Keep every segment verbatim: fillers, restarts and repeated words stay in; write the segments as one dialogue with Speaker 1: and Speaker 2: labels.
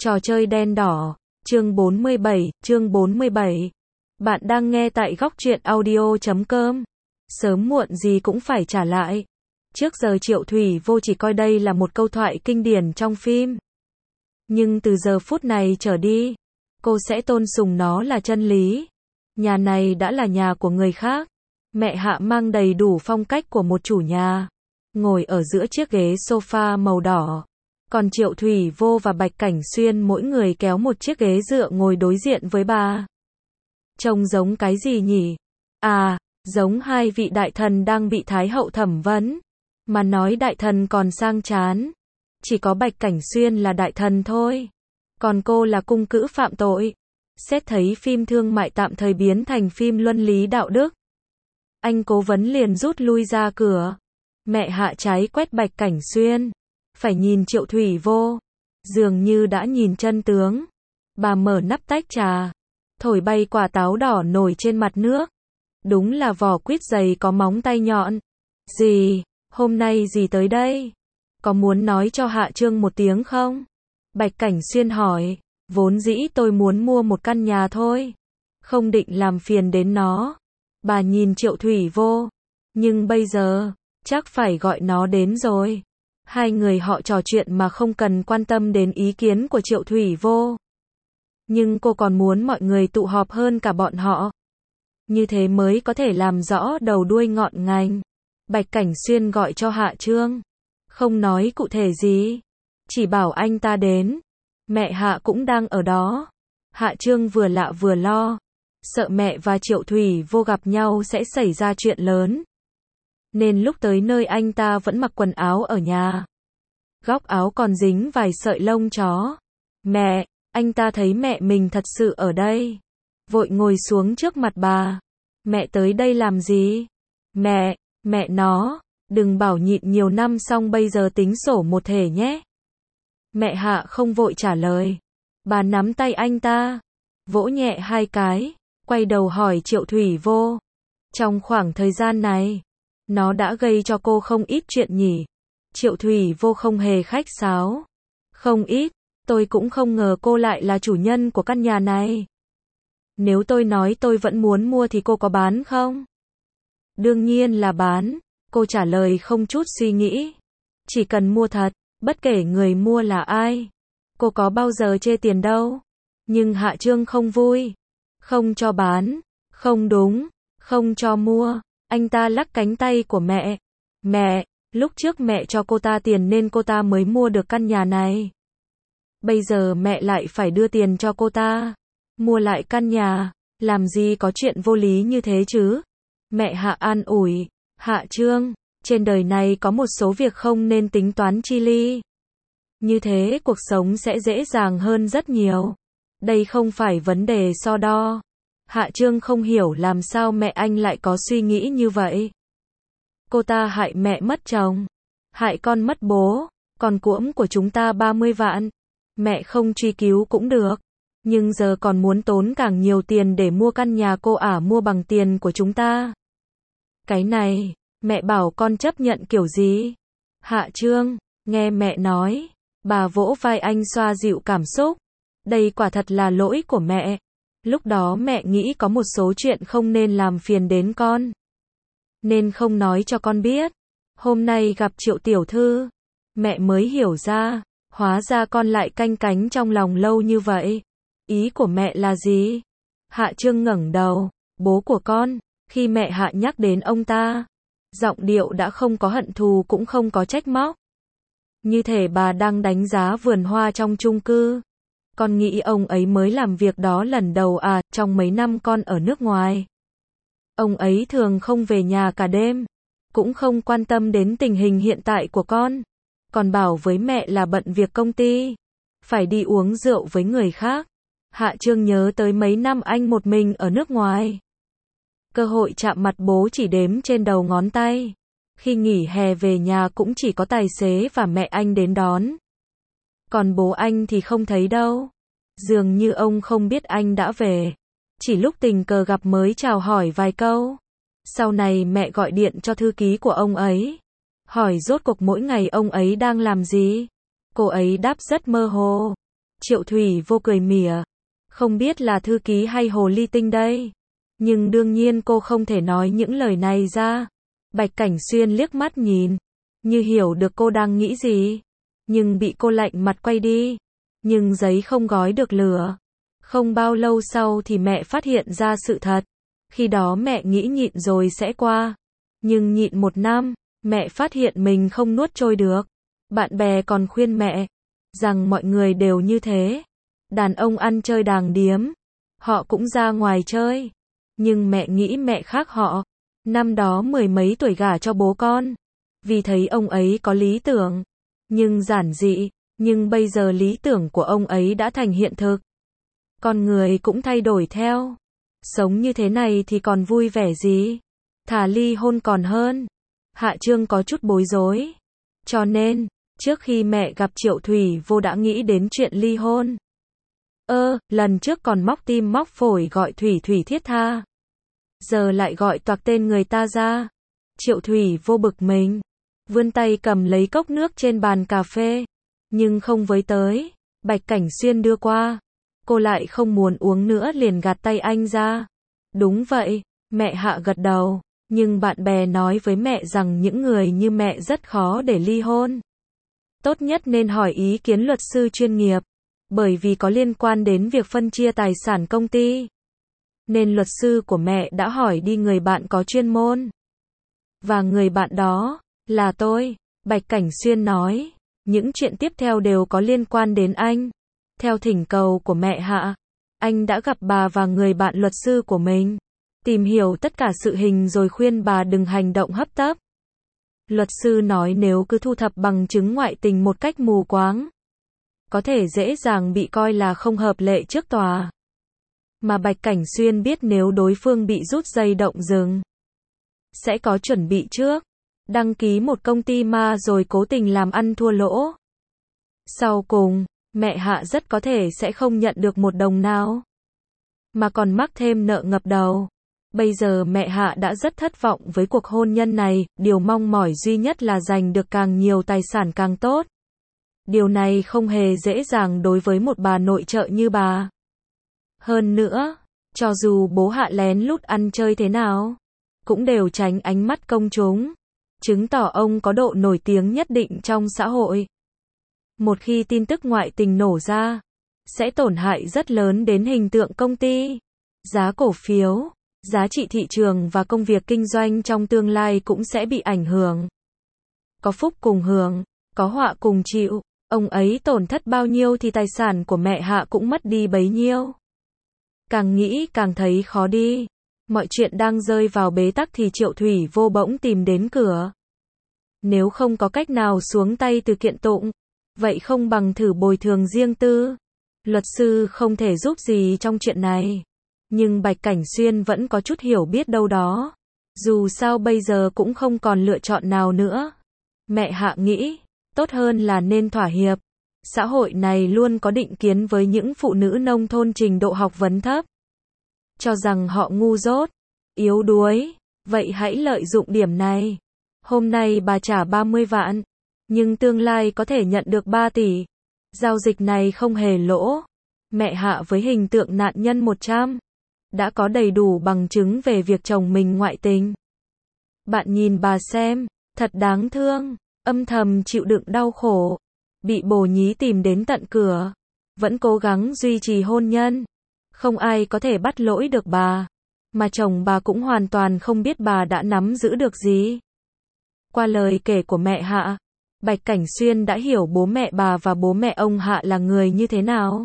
Speaker 1: Trò chơi đen đỏ, chương bốn mươi bảy, chương bốn mươi bảy. Bạn đang nghe tại góc truyện audio chấm com. Sớm muộn gì cũng phải trả lại. Trước giờ Triệu Thủy Vô chỉ coi đây là một câu thoại kinh điển trong phim. Nhưng từ giờ phút này trở đi, cô sẽ tôn sùng nó là chân lý. Nhà này đã là nhà của người khác. Mẹ Hạ mang đầy đủ phong cách của một chủ nhà. Ngồi ở giữa chiếc ghế sofa màu đỏ. Còn Triệu Thủy Vô và Bạch Cảnh Xuyên mỗi người kéo một chiếc ghế dựa ngồi đối diện với bà. Trông giống cái gì nhỉ? À, giống hai vị đại thần đang bị Thái hậu thẩm vấn. Mà nói đại thần còn sang chán. Chỉ có Bạch Cảnh Xuyên là đại thần thôi. Còn cô là cung cữ phạm tội. Xét thấy phim thương mại tạm thời biến thành phim luân lý đạo đức. Anh cố vấn liền rút lui ra cửa. Mẹ Hạ trái quét Bạch Cảnh Xuyên. Phải nhìn Triệu Thủy Vô. Dường như đã nhìn chân tướng. Bà mở nắp tách trà. Thổi bay quả táo đỏ nổi trên mặt nước. Đúng là vỏ quýt dày có móng tay nhọn. Dì, hôm nay dì tới đây. Có muốn nói cho Hạ Trương một tiếng không? Bạch Cảnh Xuyên hỏi. Vốn dĩ tôi muốn mua một căn nhà thôi. Không định làm phiền đến nó. Bà nhìn Triệu Thủy Vô. Nhưng bây giờ, chắc phải gọi nó đến rồi. Hai người họ trò chuyện mà không cần quan tâm đến ý kiến của Triệu Thủy Vô. Nhưng cô còn muốn mọi người tụ họp hơn cả bọn họ. Như thế mới có thể làm rõ đầu đuôi ngọn ngành. Bạch Cảnh Xuyên gọi cho Hạ Trương. Không nói cụ thể gì. Chỉ bảo anh ta đến. Mẹ Hạ cũng đang ở đó. Hạ Trương vừa lạ vừa lo. Sợ mẹ và Triệu Thủy Vô gặp nhau sẽ xảy ra chuyện lớn. Nên lúc tới nơi anh ta vẫn mặc quần áo ở nhà. Góc áo còn dính vài sợi lông chó. Mẹ, anh ta thấy mẹ mình thật sự ở đây. Vội ngồi xuống trước mặt bà. Mẹ tới đây làm gì? Mẹ, mẹ nó, đừng bảo nhịn nhiều năm xong bây giờ tính sổ một thể nhé. Mẹ Hạ không vội trả lời. Bà nắm tay anh ta. Vỗ nhẹ hai cái. Quay đầu hỏi Triệu Thủy Vô. Trong khoảng thời gian này, nó đã gây cho cô không ít chuyện nhỉ? Triệu Thủy Vô không hề khách sáo. Không ít, tôi cũng không ngờ cô lại là chủ nhân của căn nhà này. Nếu tôi nói tôi vẫn muốn mua thì cô có bán không? Đương nhiên là bán, cô trả lời không chút suy nghĩ. Chỉ cần mua thật, bất kể người mua là ai. Cô có bao giờ chê tiền đâu. Nhưng Hạ Trương không vui. Không cho bán, không đúng, không cho mua. Anh ta lắc cánh tay của mẹ. Mẹ, lúc trước mẹ cho cô ta tiền nên cô ta mới mua được căn nhà này. Bây giờ mẹ lại phải đưa tiền cho cô ta. Mua lại căn nhà, làm gì có chuyện vô lý như thế chứ? Mẹ Hạ an ủi. Hạ Trương, trên đời này có một số việc không nên tính toán chi ly. Như thế cuộc sống sẽ dễ dàng hơn rất nhiều. Đây không phải vấn đề so đo. Hạ Trương không hiểu làm sao mẹ anh lại có suy nghĩ như vậy. Cô ta hại mẹ mất chồng, hại con mất bố, còn cuỗm của chúng ta ba mươi vạn. Mẹ không truy cứu cũng được. Nhưng giờ còn muốn tốn càng nhiều tiền để mua căn nhà cô ả mua bằng tiền của chúng ta. Cái này, mẹ bảo con chấp nhận kiểu gì? Hạ Trương, nghe mẹ nói. Bà vỗ vai anh xoa dịu cảm xúc. Đây quả thật là lỗi của mẹ. Lúc đó mẹ nghĩ có một số chuyện không nên làm phiền đến con. Nên không nói cho con biết. Hôm nay gặp Triệu tiểu thư. Mẹ mới hiểu ra. Hóa ra con lại canh cánh trong lòng lâu như vậy. Ý của mẹ là gì? Hạ Trương ngẩng đầu. Bố của con. Khi mẹ Hạ nhắc đến ông ta. Giọng điệu đã không có hận thù cũng không có trách móc. Như thể bà đang đánh giá vườn hoa trong chung cư. Con nghĩ ông ấy mới làm việc đó lần đầu à, trong mấy năm con ở nước ngoài. Ông ấy thường không về nhà cả đêm. Cũng không quan tâm đến tình hình hiện tại của con. Còn bảo với mẹ là bận việc công ty. Phải đi uống rượu với người khác. Hạ Trương nhớ tới mấy năm anh một mình ở nước ngoài. Cơ hội chạm mặt bố chỉ đếm trên đầu ngón tay. Khi nghỉ hè về nhà cũng chỉ có tài xế và mẹ anh đến đón. Còn bố anh thì không thấy đâu. Dường như ông không biết anh đã về. Chỉ lúc tình cờ gặp mới chào hỏi vài câu. Sau này mẹ gọi điện cho thư ký của ông ấy. Hỏi rốt cuộc mỗi ngày ông ấy đang làm gì. Cô ấy đáp rất mơ hồ. Triệu Thủy Vô cười mỉa. Không biết là thư ký hay hồ ly tinh đây. Nhưng đương nhiên cô không thể nói những lời này ra. Bạch Cảnh Xuyên liếc mắt nhìn. Như hiểu được cô đang nghĩ gì. Nhưng bị cô lạnh mặt quay đi. Nhưng giấy không gói được lửa. Không bao lâu sau thì mẹ phát hiện ra sự thật. Khi đó mẹ nghĩ nhịn rồi sẽ qua. Nhưng nhịn một năm, mẹ phát hiện mình không nuốt trôi được. Bạn bè còn khuyên mẹ rằng mọi người đều như thế. Đàn ông ăn chơi đàng điếm. Họ cũng ra ngoài chơi. Nhưng mẹ nghĩ mẹ khác họ. Năm đó mười mấy tuổi gả cho bố con. Vì thấy ông ấy có lý tưởng. Nhưng giản dị. Nhưng bây giờ lý tưởng của ông ấy đã thành hiện thực. Con người cũng thay đổi theo. Sống như thế này thì còn vui vẻ gì. Thà ly hôn còn hơn. Hạ Trương có chút bối rối. Cho nên, trước khi mẹ gặp Triệu Thủy Vô đã nghĩ đến chuyện ly hôn. Ơ, lần trước còn móc tim móc phổi gọi Thủy Thủy thiết tha. Giờ lại gọi toạc tên người ta ra. Triệu Thủy Vô bực mình. Vươn tay cầm lấy cốc nước trên bàn cà phê. Nhưng không với tới. Bạch Cảnh Xuyên đưa qua. Cô lại không muốn uống nữa liền gạt tay anh ra. Đúng vậy, mẹ Hạ gật đầu. Nhưng bạn bè nói với mẹ rằng những người như mẹ rất khó để ly hôn. Tốt nhất nên hỏi ý kiến luật sư chuyên nghiệp. Bởi vì có liên quan đến việc phân chia tài sản công ty. Nên luật sư của mẹ đã hỏi đi người bạn có chuyên môn. Và người bạn đó, là tôi. Bạch Cảnh Xuyên nói. Những chuyện tiếp theo đều có liên quan đến anh. Theo thỉnh cầu của mẹ Hạ, anh đã gặp bà và người bạn luật sư của mình. Tìm hiểu tất cả sự hình rồi khuyên bà đừng hành động hấp tấp. Luật sư nói nếu cứ thu thập bằng chứng ngoại tình một cách mù quáng, có thể dễ dàng bị coi là không hợp lệ trước tòa. Mà Bạch Cảnh Xuyên biết nếu đối phương bị rút dây động rừng, sẽ có chuẩn bị trước. Đăng ký một công ty ma rồi cố tình làm ăn thua lỗ. Sau cùng, mẹ Hạ rất có thể sẽ không nhận được một đồng nào. Mà còn mắc thêm nợ ngập đầu. Bây giờ mẹ Hạ đã rất thất vọng với cuộc hôn nhân này, điều mong mỏi duy nhất là giành được càng nhiều tài sản càng tốt. Điều này không hề dễ dàng đối với một bà nội trợ như bà. Hơn nữa, cho dù bố Hạ lén lút ăn chơi thế nào, cũng đều tránh ánh mắt công chúng, chứng tỏ ông có độ nổi tiếng nhất định trong xã hội. Một khi tin tức ngoại tình nổ ra, sẽ tổn hại rất lớn đến hình tượng công ty, giá cổ phiếu, giá trị thị trường và công việc kinh doanh trong tương lai cũng sẽ bị ảnh hưởng. Có phúc cùng hưởng, có họa cùng chịu, ông ấy tổn thất bao nhiêu thì tài sản của mẹ Hạ cũng mất đi bấy nhiêu. Càng nghĩ càng thấy khó đi. Mọi chuyện đang rơi vào bế tắc thì Triệu Thủy Vô bỗng tìm đến cửa. Nếu không có cách nào xuống tay từ kiện tụng, vậy không bằng thử bồi thường riêng tư. Luật sư không thể giúp gì trong chuyện này. Nhưng Bạch Cảnh Xuyên vẫn có chút hiểu biết đâu đó. Dù sao bây giờ cũng không còn lựa chọn nào nữa. Mẹ Hạ nghĩ, tốt hơn là nên thỏa hiệp. Xã hội này luôn có định kiến với những phụ nữ nông thôn trình độ học vấn thấp. Cho rằng họ ngu dốt, yếu đuối. Vậy hãy lợi dụng điểm này. Hôm nay bà trả ba mươi vạn. Nhưng tương lai có thể nhận được ba tỷ. Giao dịch này không hề lỗ. Mẹ Hạ với hình tượng nạn nhân một trăm. Đã có đầy đủ bằng chứng về việc chồng mình ngoại tình. Bạn nhìn bà xem, thật đáng thương. Âm thầm chịu đựng đau khổ. Bị bồ nhí tìm đến tận cửa. Vẫn cố gắng duy trì hôn nhân. Không ai có thể bắt lỗi được bà. Mà chồng bà cũng hoàn toàn không biết bà đã nắm giữ được gì. Qua lời kể của mẹ Hạ, Bạch Cảnh Xuyên đã hiểu bố mẹ bà và bố mẹ ông Hạ là người như thế nào.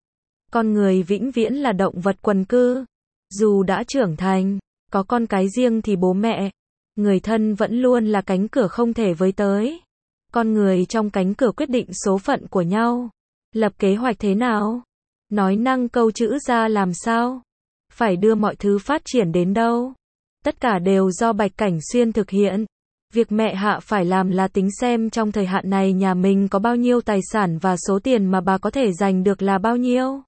Speaker 1: Con người vĩnh viễn là động vật quần cư. Dù đã trưởng thành, có con cái riêng thì bố mẹ, người thân vẫn luôn là cánh cửa không thể với tới. Con người trong cánh cửa quyết định số phận của nhau. Lập kế hoạch thế nào? Nói năng câu chữ ra làm sao? Phải đưa mọi thứ phát triển đến đâu? Tất cả đều do Bạch Cảnh Xuyên thực hiện. Việc mẹ Hạ phải làm là tính xem trong thời hạn này nhà mình có bao nhiêu tài sản và số tiền mà bà có thể giành được là bao nhiêu.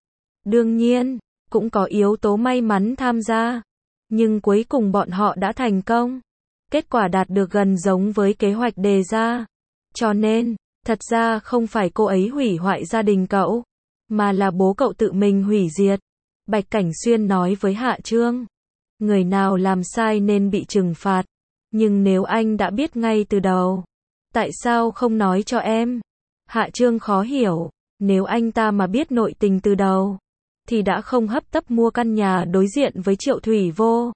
Speaker 1: Đương nhiên, cũng có yếu tố may mắn tham gia. Nhưng cuối cùng bọn họ đã thành công. Kết quả đạt được gần giống với kế hoạch đề ra. Cho nên, thật ra không phải cô ấy hủy hoại gia đình cậu. mà là bố cậu tự mình hủy diệt. Bạch Cảnh Xuyên nói với Hạ Trương. Người nào làm sai nên bị trừng phạt. Nhưng nếu anh đã biết ngay từ đầu, tại sao không nói cho em? Hạ Trương khó hiểu. Nếu anh ta mà biết nội tình từ đầu, thì đã không hấp tấp mua căn nhà đối diện với Triệu Thủy Vô.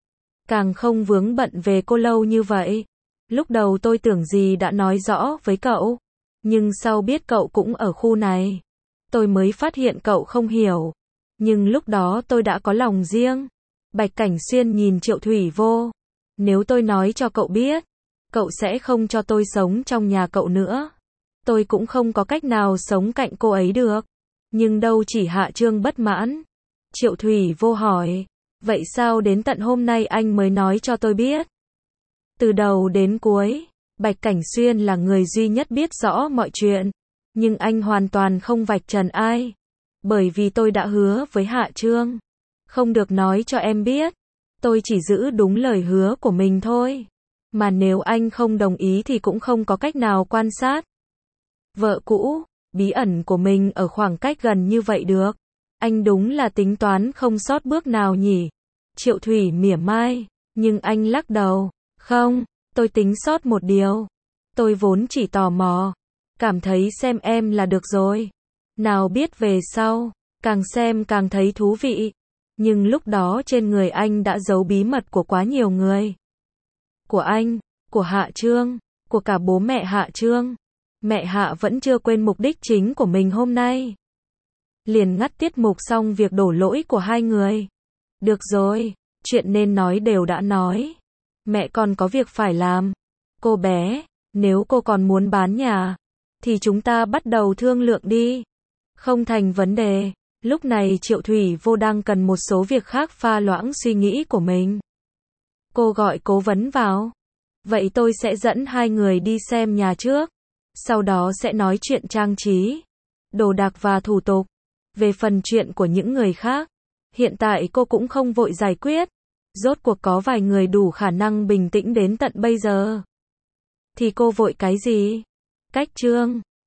Speaker 1: Càng không vướng bận về cô lâu như vậy. Lúc đầu tôi tưởng gì đã nói rõ với cậu. Nhưng sau biết cậu cũng ở khu này, tôi mới phát hiện cậu không hiểu. Nhưng lúc đó tôi đã có lòng riêng. Bạch Cảnh Xuyên nhìn Triệu Thủy Vô. Nếu tôi nói cho cậu biết, cậu sẽ không cho tôi sống trong nhà cậu nữa. Tôi cũng không có cách nào sống cạnh cô ấy được. Nhưng đâu chỉ Hạ Trương bất mãn. Triệu Thủy Vô hỏi. Vậy sao đến tận hôm nay anh mới nói cho tôi biết? Từ đầu đến cuối, Bạch Cảnh Xuyên là người duy nhất biết rõ mọi chuyện. Nhưng anh hoàn toàn không vạch trần ai. Bởi vì tôi đã hứa với Hạ Trương. Không được nói cho em biết. Tôi chỉ giữ đúng lời hứa của mình thôi. Mà nếu anh không đồng ý thì cũng không có cách nào quan sát vợ cũ, bí ẩn của mình ở khoảng cách gần như vậy được. Anh đúng là tính toán không sót bước nào nhỉ? Triệu Thủy mỉa mai. Nhưng anh lắc đầu. Không, tôi tính sót một điều. Tôi vốn chỉ tò mò. Cảm thấy xem em là được rồi. Nào biết về sau, càng xem càng thấy thú vị. Nhưng lúc đó trên người anh đã giấu bí mật của quá nhiều người. Của anh, của Hạ Trương, của cả bố mẹ Hạ Trương. Mẹ Hạ vẫn chưa quên mục đích chính của mình hôm nay. Liền ngắt tiết mục xong việc đổ lỗi của hai người. Được rồi, chuyện nên nói đều đã nói. Mẹ còn có việc phải làm. Cô bé, nếu cô còn muốn bán nhà, thì chúng ta bắt đầu thương lượng đi. Không thành vấn đề. Lúc này Triệu Thủy Vô đang cần một số việc khác pha loãng suy nghĩ của mình. Cô gọi cố vấn vào. Vậy tôi sẽ dẫn hai người đi xem nhà trước. Sau đó sẽ nói chuyện trang trí, đồ đạc và thủ tục. Về phần chuyện của những người khác, hiện tại cô cũng không vội giải quyết. Rốt cuộc có vài người đủ khả năng bình tĩnh đến tận bây giờ. Thì cô vội cái gì? Cách Trương.